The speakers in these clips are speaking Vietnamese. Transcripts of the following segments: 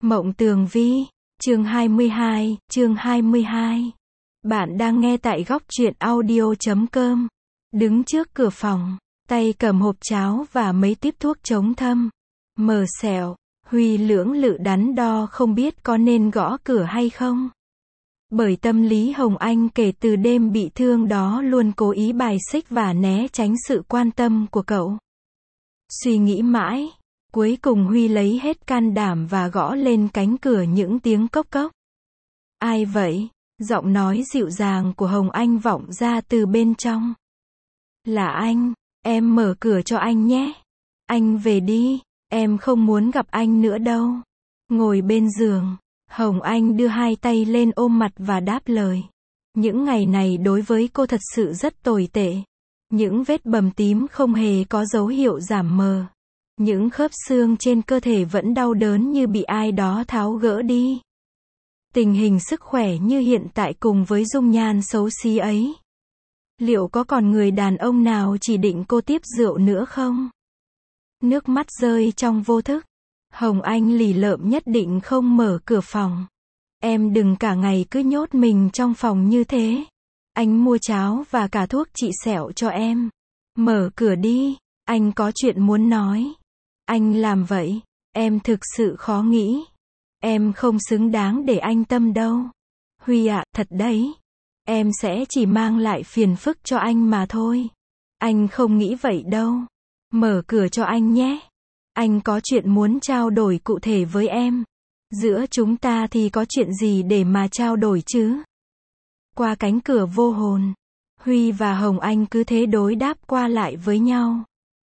Mộng Tường Vi, chương 22. Bạn đang nghe tại góc truyện audio.com. Đứng trước cửa phòng, tay cầm hộp cháo và mấy tiếp thuốc chống thâm. Mờ xẹo, Huy lưỡng lự đắn đo không biết có nên gõ cửa hay không. Bởi tâm lý Hồng Anh kể từ đêm bị thương đó luôn cố ý bài xích và né tránh sự quan tâm của cậu. Suy nghĩ mãi, cuối cùng Huy lấy hết can đảm và gõ lên cánh cửa những tiếng cốc cốc. Ai vậy? Giọng nói dịu dàng của Hồng Anh vọng ra từ bên trong. Là anh, em mở cửa cho anh nhé. Anh về đi, em không muốn gặp anh nữa đâu. Ngồi bên giường, Hồng Anh đưa hai tay lên ôm mặt và đáp lời. Những ngày này đối với cô thật sự rất tồi tệ. Những vết bầm tím không hề có dấu hiệu giảm mờ. Những khớp xương trên cơ thể vẫn đau đớn như bị ai đó tháo gỡ đi. Tình hình sức khỏe như hiện tại cùng với dung nhan xấu xí ấy. Liệu có còn người đàn ông nào chỉ định cô tiếp rượu nữa không? Nước mắt rơi trong vô thức. Hồng Anh lì lợm nhất định không mở cửa phòng. Em đừng cả ngày cứ nhốt mình trong phòng như thế. Anh mua cháo và cả thuốc trị sẹo cho em. Mở cửa đi, anh có chuyện muốn nói. Anh làm vậy, em thực sự khó nghĩ. Em không xứng đáng để anh tâm đâu. Huy ạ, thật đấy. Em sẽ chỉ mang lại phiền phức cho anh mà thôi. Anh không nghĩ vậy đâu. Mở cửa cho anh nhé. Anh có chuyện muốn trao đổi cụ thể với em. Giữa chúng ta thì có chuyện gì để mà trao đổi chứ? Qua cánh cửa vô hồn, Huy và Hồng Anh cứ thế đối đáp qua lại với nhau.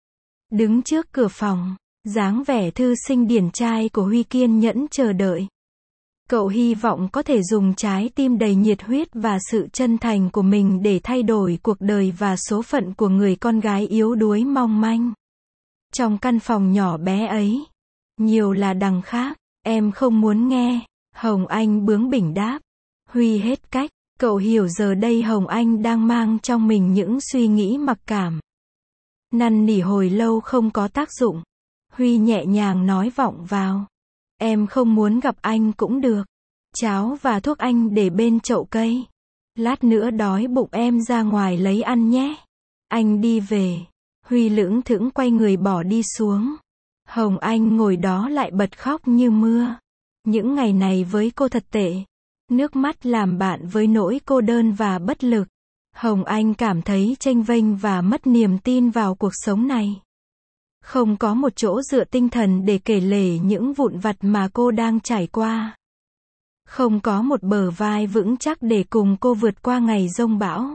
Đứng trước cửa phòng, dáng vẻ thư sinh điển trai của Huy kiên nhẫn chờ đợi. Cậu hy vọng có thể dùng trái tim đầy nhiệt huyết và sự chân thành của mình để thay đổi cuộc đời và số phận của người con gái yếu đuối mong manh. Trong căn phòng nhỏ bé ấy, nhiều là đằng khác, em không muốn nghe. Hồng Anh bướng bỉnh đáp. Huy hết cách, cậu hiểu giờ đây Hồng Anh đang mang trong mình những suy nghĩ mặc cảm. Năn nỉ hồi lâu không có tác dụng. Huy nhẹ nhàng nói vọng vào. Em không muốn gặp anh cũng được. Cháo và thuốc anh để bên chậu cây. Lát nữa đói bụng em ra ngoài lấy ăn nhé. Anh đi về. Huy lững thững quay người bỏ đi xuống. Hồng Anh ngồi đó lại bật khóc như mưa. Những ngày này với cô thật tệ. Nước mắt làm bạn với nỗi cô đơn và bất lực. Hồng Anh cảm thấy chênh vênh và mất niềm tin vào cuộc sống này. Không có một chỗ dựa tinh thần để kể lể những vụn vặt mà cô đang trải qua. Không có một bờ vai vững chắc để cùng cô vượt qua ngày giông bão.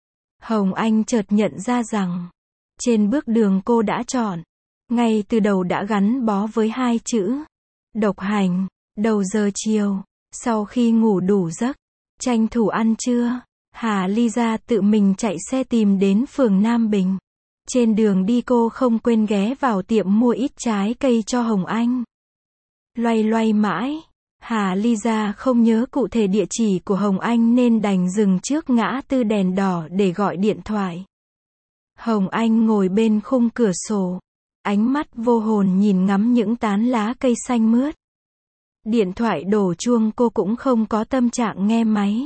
Hồng Anh chợt nhận ra rằng, trên bước đường cô đã chọn, ngay từ đầu đã gắn bó với hai chữ độc hành. Đầu giờ chiều, sau khi ngủ đủ giấc, tranh thủ ăn trưa, Hà Ly ra tự mình chạy xe tìm đến phường Nam Bình. Trên đường đi cô không quên ghé vào tiệm mua ít trái cây cho Hồng Anh. Loay loay mãi, Hà Ly ra không nhớ cụ thể địa chỉ của Hồng Anh nên đành dừng trước ngã tư đèn đỏ để gọi điện thoại. Hồng Anh ngồi bên khung cửa sổ, ánh mắt vô hồn nhìn ngắm những tán lá cây xanh mướt. Điện thoại đổ chuông cô cũng không có tâm trạng nghe máy.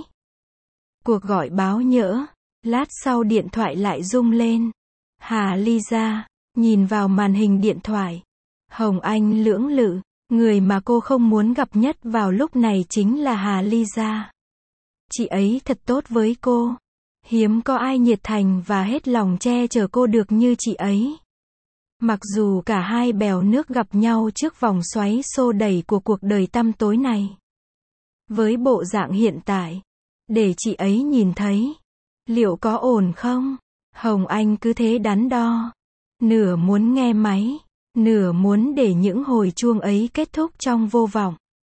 Cuộc gọi báo nhỡ, lát sau điện thoại lại rung lên. Hà Ly ra, nhìn vào màn hình điện thoại. Hồng Anh lưỡng lự, người mà cô không muốn gặp nhất vào lúc này chính là Hà Ly ra. Chị ấy thật tốt với cô. Hiếm có ai nhiệt thành và hết lòng che chở cô được như chị ấy. Mặc dù cả hai bèo nước gặp nhau trước vòng xoáy xô đẩy của cuộc đời tăm tối này. Với bộ dạng hiện tại, để chị ấy nhìn thấy, liệu có ổn không? Hồng Anh cứ thế đắn đo. Nửa muốn nghe máy, nửa muốn để những hồi chuông ấy kết thúc trong vô vọng.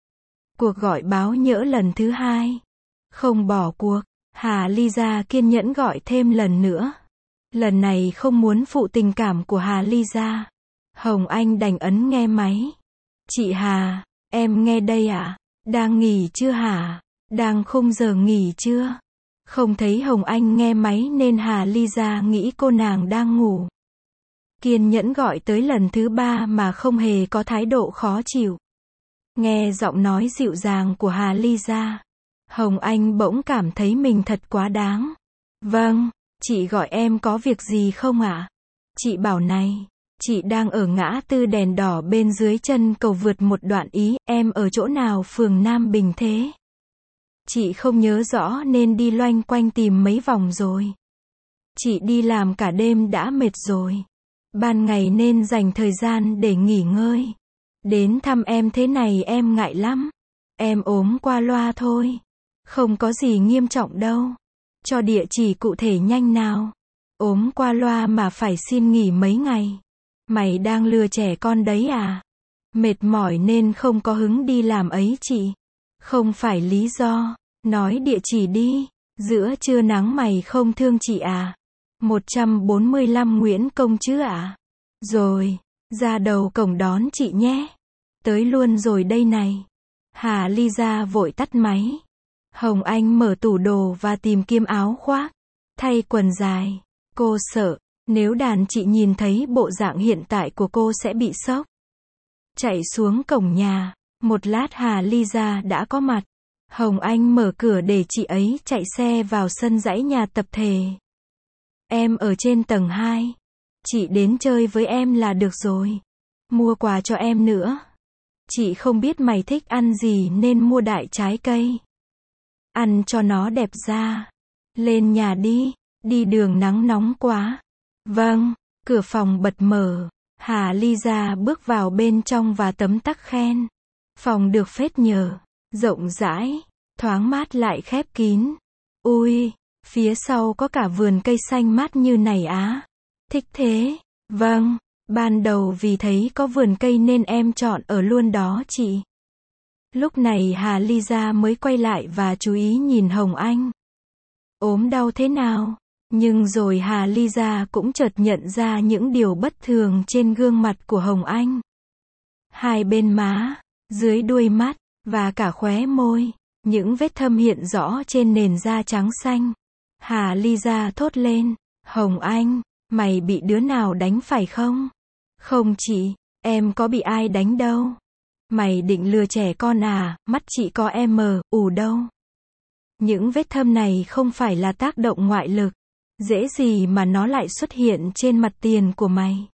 Cuộc gọi báo nhỡ lần thứ hai. Không bỏ cuộc, Hà Ly ra kiên nhẫn gọi thêm lần nữa. Lần này không muốn phụ tình cảm của Hà Ly ra. Hồng Anh đành ấn nghe máy. Chị Hà, em nghe đây ạ. Đang nghỉ chưa hả? Đang khung giờ nghỉ chưa? Không thấy Hồng Anh nghe máy nên Hà Ly ra nghĩ cô nàng đang ngủ. Kiên nhẫn gọi tới lần thứ ba mà không hề có thái độ khó chịu. Nghe giọng nói dịu dàng của Hà Ly Gia, Hồng Anh bỗng cảm thấy mình thật quá đáng. Vâng, chị gọi em có việc gì không ạ? Chị bảo này, chị đang ở ngã tư đèn đỏ bên dưới chân cầu vượt một đoạn ý, em ở chỗ nào phường Nam Bình thế? Chị không nhớ rõ nên đi loanh quanh tìm mấy vòng rồi. Chị đi làm cả đêm đã mệt rồi. Ban ngày nên dành thời gian để nghỉ ngơi. Đến thăm em thế này em ngại lắm. Em ốm qua loa thôi. Không có gì nghiêm trọng đâu. Cho địa chỉ cụ thể nhanh nào. Ốm qua loa mà phải xin nghỉ mấy ngày. Mày đang lừa trẻ con đấy à? Mệt mỏi nên không có hứng đi làm ấy chị. Không phải lý do. Nói địa chỉ đi. Giữa trưa nắng mày không thương chị à? 145 Nguyễn Công chứ ạ? Rồi, ra đầu cổng đón chị nhé. Tới luôn rồi đây này. Hà Ly Gia vội tắt máy. Hồng Anh mở tủ đồ và tìm kiếm áo khoác, thay quần dài. Cô sợ, nếu đàn chị nhìn thấy bộ dạng hiện tại của cô sẽ bị sốc. Chạy xuống cổng nhà, một lát Hà Ly Gia đã có mặt. Hồng Anh mở cửa để chị ấy chạy xe vào sân dãy nhà tập thể. Em ở trên tầng 2. Chị đến chơi với em là được rồi. Mua quà cho em nữa. Chị không biết mày thích ăn gì nên mua đại trái cây. Ăn cho nó đẹp da. Lên nhà đi, đi đường nắng nóng quá. Vâng, cửa phòng bật mở. Hà Ly Gia bước vào bên trong và tấm tắc khen. Phòng được phết nhờ, rộng rãi, thoáng mát lại khép kín. Ui, phía sau có cả vườn cây xanh mát như này á. Thích thế. Vâng, ban đầu vì thấy có vườn cây nên em chọn ở luôn đó chị. Lúc này Hà Ly Gia mới quay lại và chú ý nhìn Hồng Anh. Ốm đau thế nào? Nhưng rồi Hà Ly Gia cũng chợt nhận ra những điều bất thường trên gương mặt của Hồng Anh. Hai bên má, dưới đuôi mắt, và cả khóe môi, những vết thâm hiện rõ trên nền da trắng xanh. Hà Ly Gia thốt lên, Hồng Anh, mày bị đứa nào đánh phải không? Không chị, em có bị ai đánh đâu. Mày định lừa trẻ con à, mắt chị có em mờ, ủ đâu. Những vết thâm này không phải là tác động ngoại lực. Dễ gì mà nó lại xuất hiện trên mặt tiền của mày.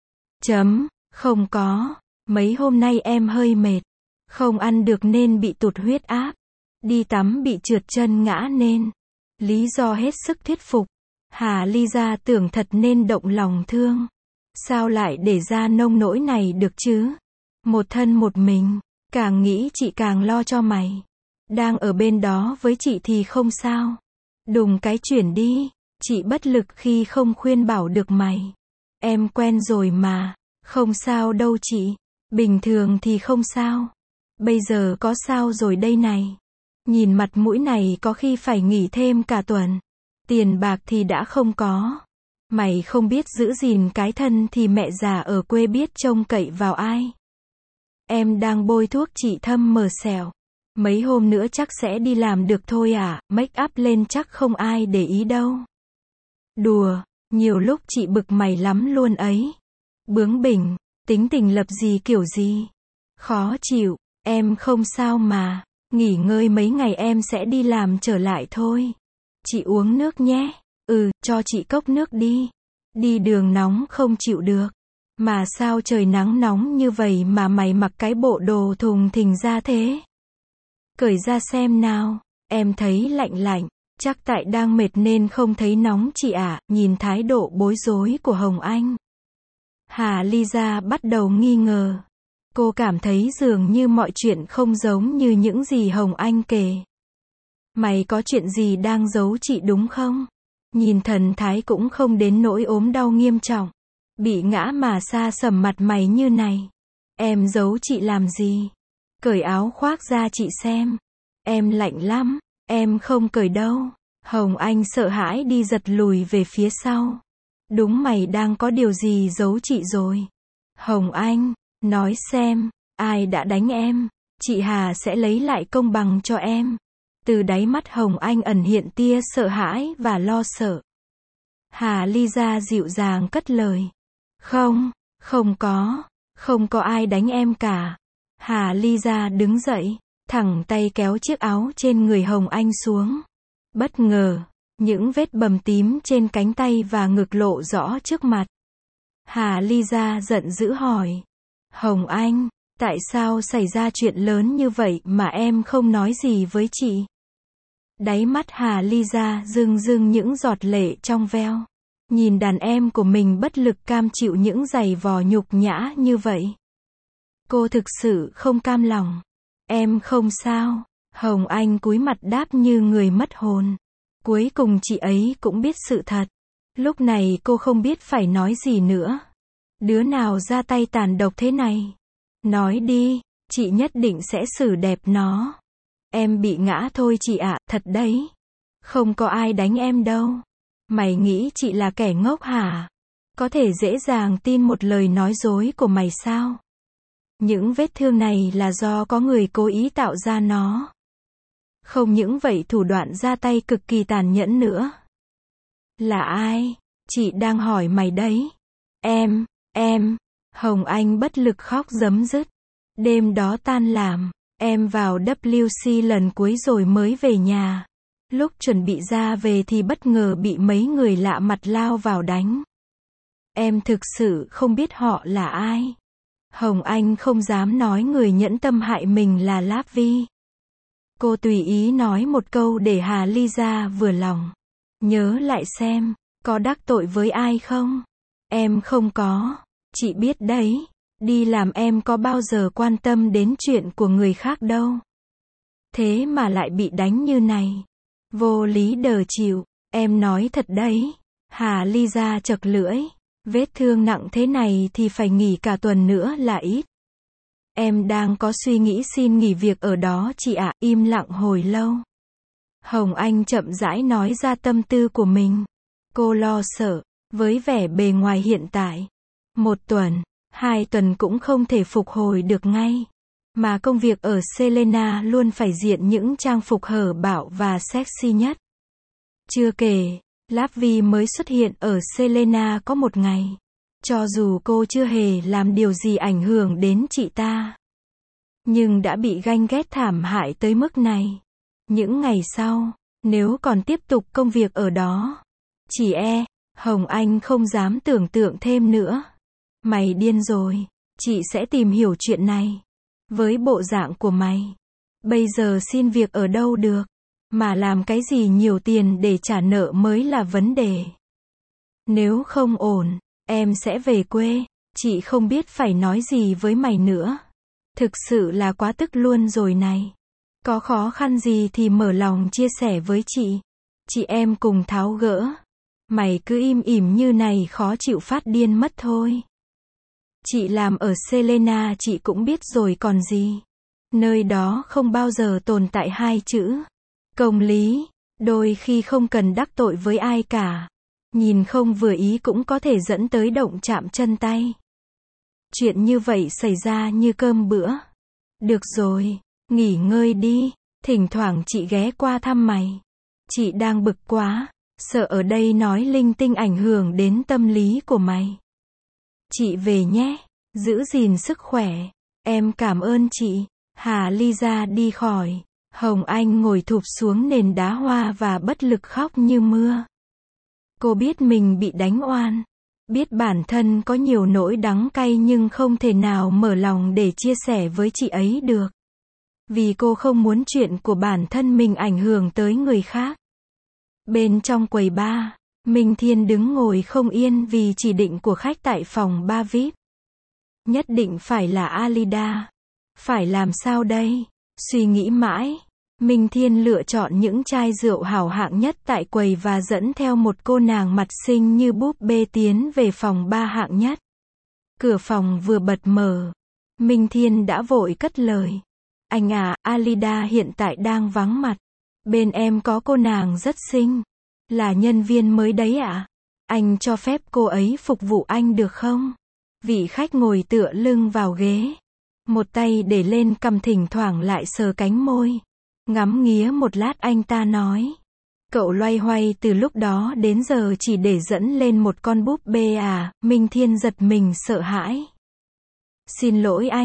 Không có. Mấy hôm nay em hơi mệt. Không ăn được nên bị tụt huyết áp. Đi tắm bị trượt chân ngã nên. Lý do hết sức thuyết phục. Hà Ly Gia tưởng thật nên động lòng thương. Sao lại để ra nông nỗi này được chứ? Một thân một mình. Càng nghĩ chị càng lo cho mày. Đang ở bên đó với chị thì không sao. Đùng cái chuyển đi. Chị bất lực khi không khuyên bảo được mày. Em quen rồi mà. Không sao đâu chị. Bình thường thì không sao. Bây giờ có sao rồi đây này. Nhìn mặt mũi này có khi phải nghỉ thêm cả tuần. Tiền bạc thì đã không có. Mày không biết giữ gìn cái thân thì mẹ già ở quê biết trông cậy vào ai. Em đang bôi thuốc trị thâm mờ sẹo. Mấy hôm nữa chắc sẽ đi làm được thôi à, make up lên chắc không ai để ý đâu. Đùa, nhiều lúc chị bực mày lắm luôn ấy. Bướng bỉnh, tính tình lập gì kiểu gì. Khó chịu, em không sao mà. Nghỉ ngơi mấy ngày em sẽ đi làm trở lại thôi. Chị uống nước nhé. Cho chị cốc nước đi. Đi đường nóng không chịu được. Mà sao trời nắng nóng như vậy mà mày mặc cái bộ đồ thùng thình ra thế? Cởi ra xem nào. Em thấy lạnh lạnh. Chắc tại đang mệt nên không thấy nóng chị ạ. Nhìn thái độ bối rối của Hồng Anh. Hà Ly Gia bắt đầu nghi ngờ. Cô cảm thấy dường như mọi chuyện không giống như những gì Hồng Anh kể. Mày có chuyện gì đang giấu chị đúng không? Nhìn thần thái cũng không đến nỗi ốm đau nghiêm trọng. Bị ngã mà sa sầm mặt mày như này. Em giấu chị làm gì? Cởi áo khoác ra chị xem. Em lạnh lắm. Em không cởi đâu. Hồng Anh sợ hãi đi giật lùi về phía sau. Đúng mày đang có điều gì giấu chị rồi. Hồng Anh, nói xem, ai đã đánh em? Chị Hà sẽ lấy lại công bằng cho em. Từ đáy mắt Hồng Anh ẩn hiện tia sợ hãi và lo sợ. Hà Ly Gia dịu dàng cất lời. Không có ai đánh em cả. Hà Ly đứng dậy, thẳng tay kéo chiếc áo trên người Hồng Anh xuống. Bất ngờ, những vết bầm tím trên cánh tay và ngực lộ rõ trước mặt. Hà Ly giận dữ hỏi. Hồng Anh, tại sao xảy ra chuyện lớn như vậy mà em không nói gì với chị? Đáy mắt Hà Ly rưng rưng những giọt lệ trong veo. Nhìn đàn em của mình bất lực cam chịu những giày vò nhục nhã như vậy. Cô thực sự không cam lòng. Em không sao. Hồng Anh cúi mặt đáp như người mất hồn. Cuối cùng chị ấy cũng biết sự thật. Lúc này cô không biết phải nói gì nữa. Đứa nào ra tay tàn độc thế này? Nói đi, chị nhất định sẽ xử đẹp nó. Em bị ngã thôi chị ạ, thật đấy. Không có ai đánh em đâu. Mày nghĩ chị là kẻ ngốc hả? Có thể dễ dàng tin một lời nói dối của mày sao? Những vết thương này là do có người cố ý tạo ra nó. Không những vậy thủ đoạn ra tay cực kỳ tàn nhẫn nữa. Là ai? Chị đang hỏi mày đấy. Em. Hồng Anh bất lực khóc rấm rứt. Đêm đó tan làm, em vào WC lần cuối rồi mới về nhà. Lúc chuẩn bị ra về thì bất ngờ bị mấy người lạ mặt lao vào đánh. Em thực sự không biết họ là ai. Hồng Anh không dám nói người nhẫn tâm hại mình là Láp Vi. Cô tùy ý nói một câu để Hà Ly vừa lòng. Nhớ lại xem, có đắc tội với ai không? Em không có. Chị biết đấy, đi làm em có bao giờ quan tâm đến chuyện của người khác đâu. Thế mà lại bị đánh như này. Vô lý đờ chịu, em nói thật đấy. Hà Ly chật lưỡi. Vết thương nặng thế này thì phải nghỉ cả tuần nữa là ít. Em đang có suy nghĩ xin nghỉ việc ở đó chị ạ. Im lặng hồi lâu. Hồng Anh chậm rãi nói ra tâm tư của mình. Cô lo sợ, với vẻ bề ngoài hiện tại. 1 tuần, 2 tuần cũng không thể phục hồi được ngay. Mà công việc ở Selena luôn phải diện những trang phục hở bạo và sexy nhất. Chưa kể, Láp Vi mới xuất hiện ở Selena có 1 ngày. Cho dù cô chưa hề làm điều gì ảnh hưởng đến chị ta, nhưng đã bị ganh ghét thảm hại tới mức này. Những ngày sau, nếu còn tiếp tục công việc ở đó, Hồng Anh không dám tưởng tượng thêm nữa. Mày điên rồi, chị sẽ tìm hiểu chuyện này. Với bộ dạng của mày, bây giờ xin việc ở đâu được, mà làm cái gì nhiều tiền để trả nợ mới là vấn đề. Nếu không ổn, em sẽ về quê. Chị không biết phải nói gì với mày nữa. Thực sự là quá tức luôn rồi này. Có khó khăn gì thì mở lòng chia sẻ với chị. Chị em cùng tháo gỡ. Mày cứ im ỉm như này khó chịu phát điên mất thôi. Chị làm ở Selena chị cũng biết rồi còn gì. Nơi đó không bao giờ tồn tại 2 chữ công lý. Đôi khi không cần đắc tội với ai cả. Nhìn không vừa ý cũng có thể dẫn tới động chạm chân tay. Chuyện như vậy xảy ra như cơm bữa. Được rồi, nghỉ ngơi đi. Thỉnh thoảng chị ghé qua thăm mày. Chị đang bực quá. Sợ ở đây nói linh tinh ảnh hưởng đến tâm lý của mày. Chị về nhé. Giữ gìn sức khỏe. Em cảm ơn chị. Hà Ly đi khỏi. Hồng Anh ngồi thụp xuống nền đá hoa và bất lực khóc như mưa. Cô biết mình bị đánh oan. Biết bản thân có nhiều nỗi đắng cay nhưng không thể nào mở lòng để chia sẻ với chị ấy được. Vì cô không muốn chuyện của bản thân mình ảnh hưởng tới người khác. Bên trong quầy bar, Minh Thiên đứng ngồi không yên vì chỉ định của khách tại phòng bar VIP. Nhất định phải là Alida. Phải làm sao đây? Suy nghĩ mãi, Minh Thiên lựa chọn những chai rượu hảo hạng nhất tại quầy và dẫn theo một cô nàng mặt xinh như búp bê tiến về phòng bar hạng nhất. Cửa phòng vừa bật mở, Minh Thiên đã vội cất lời. Anh à, Alida hiện tại đang vắng mặt. Bên em có cô nàng rất xinh. Là nhân viên mới đấy ạ. Anh cho phép cô ấy phục vụ anh được không? Vị khách ngồi tựa lưng vào ghế. Một tay để lên cằm thỉnh thoảng lại sờ cánh môi. Ngắm nghía một lát anh ta nói. Cậu loay hoay từ lúc đó đến giờ chỉ để dẫn lên một con búp bê à? Minh Thiên giật mình sợ hãi. Xin lỗi anh.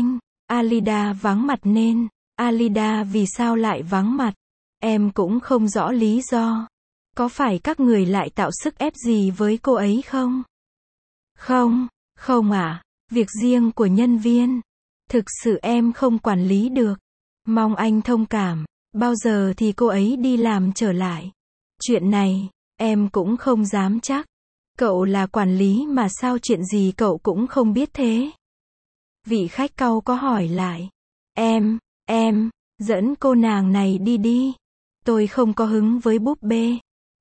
Alida vắng mặt nên. Alida vì sao lại vắng mặt? Em cũng không rõ lý do. Có phải các người lại tạo sức ép gì với cô ấy không? Không, không ạ. Việc riêng của nhân viên. Thực sự em không quản lý được. Mong anh thông cảm. Bao giờ thì cô ấy đi làm trở lại? Chuyện này, em cũng không dám chắc. Cậu là quản lý mà sao chuyện gì cậu cũng không biết thế? Vị khách cau có hỏi lại. Em, dẫn cô nàng này đi đi. Tôi không có hứng với búp bê.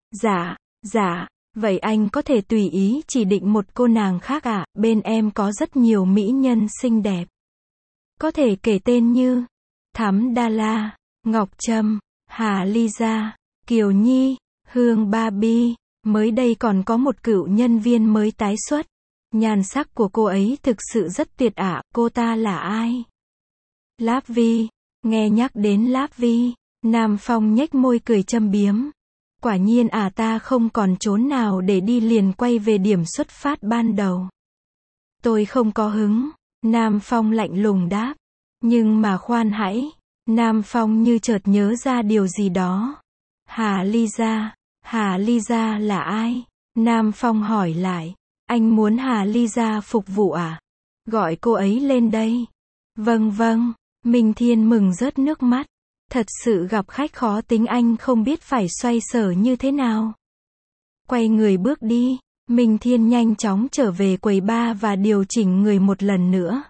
Dạ, vậy anh có thể tùy ý chỉ định một cô nàng khác ạ, bên em có rất nhiều mỹ nhân xinh đẹp. Có thể kể tên như Thắm Đa La, Ngọc Trâm, Hà Lisa, Kiều Nhi, Hương Barbie, mới đây còn có một cựu nhân viên mới tái xuất. Nhan sắc của cô ấy thực sự rất tuyệt ạ, cô ta là ai? Láp Vi, nghe nhắc đến Láp Vi, Nam Phong nhếch môi cười châm biếm. Quả nhiên ta không còn chốn nào để đi liền quay về điểm xuất phát ban đầu. Tôi không có hứng, Nam Phong lạnh lùng đáp. Nhưng mà khoan hãy, Nam Phong như chợt nhớ ra điều gì đó. Hà Lisa là ai? Nam Phong hỏi lại. Anh muốn Hà Lisa phục vụ à? Gọi cô ấy lên đây. Vâng, Minh Thiên mừng rớt nước mắt. Thật sự gặp khách khó tính anh không biết phải xoay sở như thế nào. Quay người bước đi, Minh Thiên nhanh chóng trở về quầy bar và điều chỉnh người một lần nữa.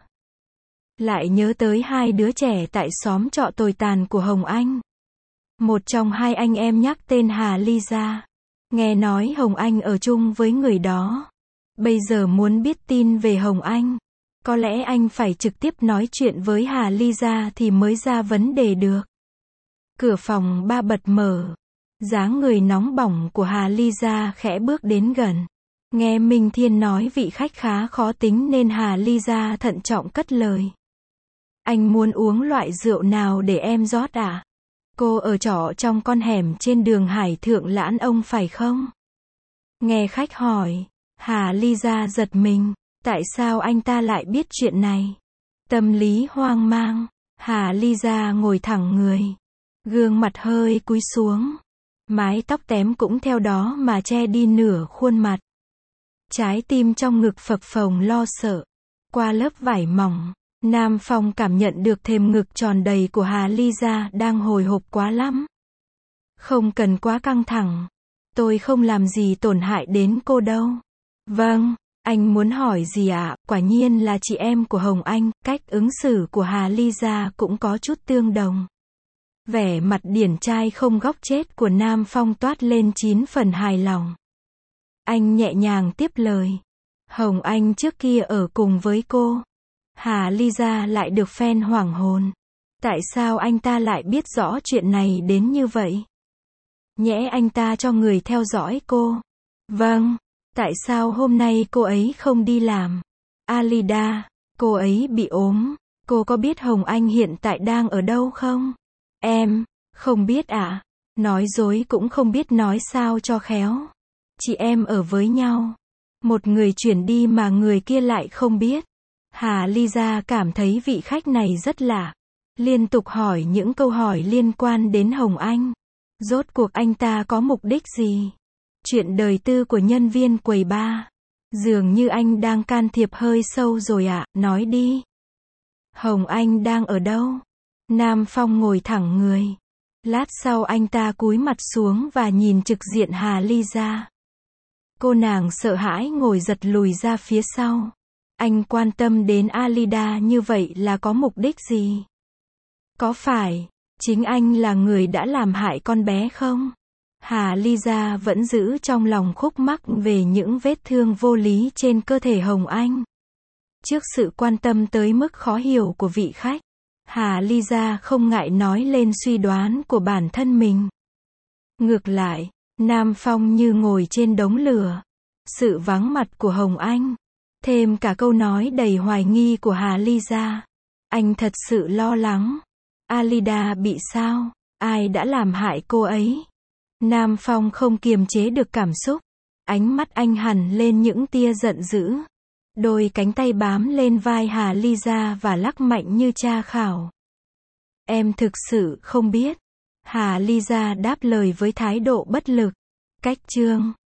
Lại nhớ tới hai đứa trẻ tại xóm trọ tồi tàn của Hồng Anh. Một trong hai anh em nhắc tên Hà Lisa. Nghe nói Hồng Anh ở chung với người đó. Bây giờ muốn biết tin về Hồng Anh. Có lẽ anh phải trực tiếp nói chuyện với Hà Lisa thì mới ra vấn đề được. Cửa phòng ba bật mở. Dáng người nóng bỏng của Hà Lisa khẽ bước đến gần. Nghe Minh Thiên nói vị khách khá khó tính nên Hà Lisa thận trọng cất lời. Anh muốn uống loại rượu nào để em rót ạ? Cô ở trọ trong con hẻm trên đường Hải Thượng Lãn Ông phải không? Nghe khách hỏi, Hà Lisa giật mình. Tại sao anh ta lại biết chuyện này? Tâm lý hoang mang, Hà Lisa ngồi thẳng người. Gương mặt hơi cúi xuống. Mái tóc tém cũng theo đó mà che đi nửa khuôn mặt. Trái tim trong ngực phập phồng lo sợ. Qua lớp vải mỏng, Nam Phong cảm nhận được thềm ngực tròn đầy của Hà Lisa đang hồi hộp quá lắm. Không cần quá căng thẳng. Tôi không làm gì tổn hại đến cô đâu. Vâng, anh muốn hỏi gì ạ? Quả nhiên là chị em của Hồng Anh. Cách ứng xử của Hà Lisa cũng có chút tương đồng. Vẻ mặt điển trai không góc chết của Nam Phong toát lên 9 phần hài lòng. Anh nhẹ nhàng tiếp lời. Hồng Anh trước kia ở cùng với cô. Hà Lisa lại được phen hoảng hồn. Tại sao anh ta lại biết rõ chuyện này đến như vậy? Nhẽ anh ta cho người theo dõi cô? Vâng. Tại sao hôm nay cô ấy không đi làm? Alida, cô ấy bị ốm. Cô có biết Hồng Anh hiện tại đang ở đâu không? Em, không biết ạ. Nói dối cũng không biết nói sao cho khéo. Chị em ở với nhau. Một người chuyển đi mà người kia lại không biết. Hà Lisa cảm thấy vị khách này rất lạ. Liên tục hỏi những câu hỏi liên quan đến Hồng Anh. Rốt cuộc anh ta có mục đích gì? Chuyện đời tư của nhân viên quầy bar. Dường như anh đang can thiệp hơi sâu rồi ạ, nói đi. Hồng Anh đang ở đâu? Nam Phong ngồi thẳng người. Lát sau anh ta cúi mặt xuống và nhìn trực diện Hà Lisa. Cô nàng sợ hãi ngồi giật lùi ra phía sau. Anh quan tâm đến Alida như vậy là có mục đích gì? Có phải chính anh là người đã làm hại con bé không? Hà Lisa vẫn giữ trong lòng khúc mắc về những vết thương vô lý trên cơ thể Hồng Anh. Trước sự quan tâm tới mức khó hiểu của vị khách, Hà Lisa không ngại nói lên suy đoán của bản thân mình. Ngược lại, Nam Phong như ngồi trên đống lửa. Sự vắng mặt của Hồng Anh, thêm cả câu nói đầy hoài nghi của Hà Lisa. Anh thật sự lo lắng. Alida bị sao? Ai đã làm hại cô ấy? Nam Phong không kiềm chế được cảm xúc. Ánh mắt anh hằn lên những tia giận dữ. Đôi cánh tay bám lên vai Hà Lyza và lắc mạnh như tra khảo. Em thực sự không biết. Hà Lyza đáp lời với thái độ bất lực. Cách chương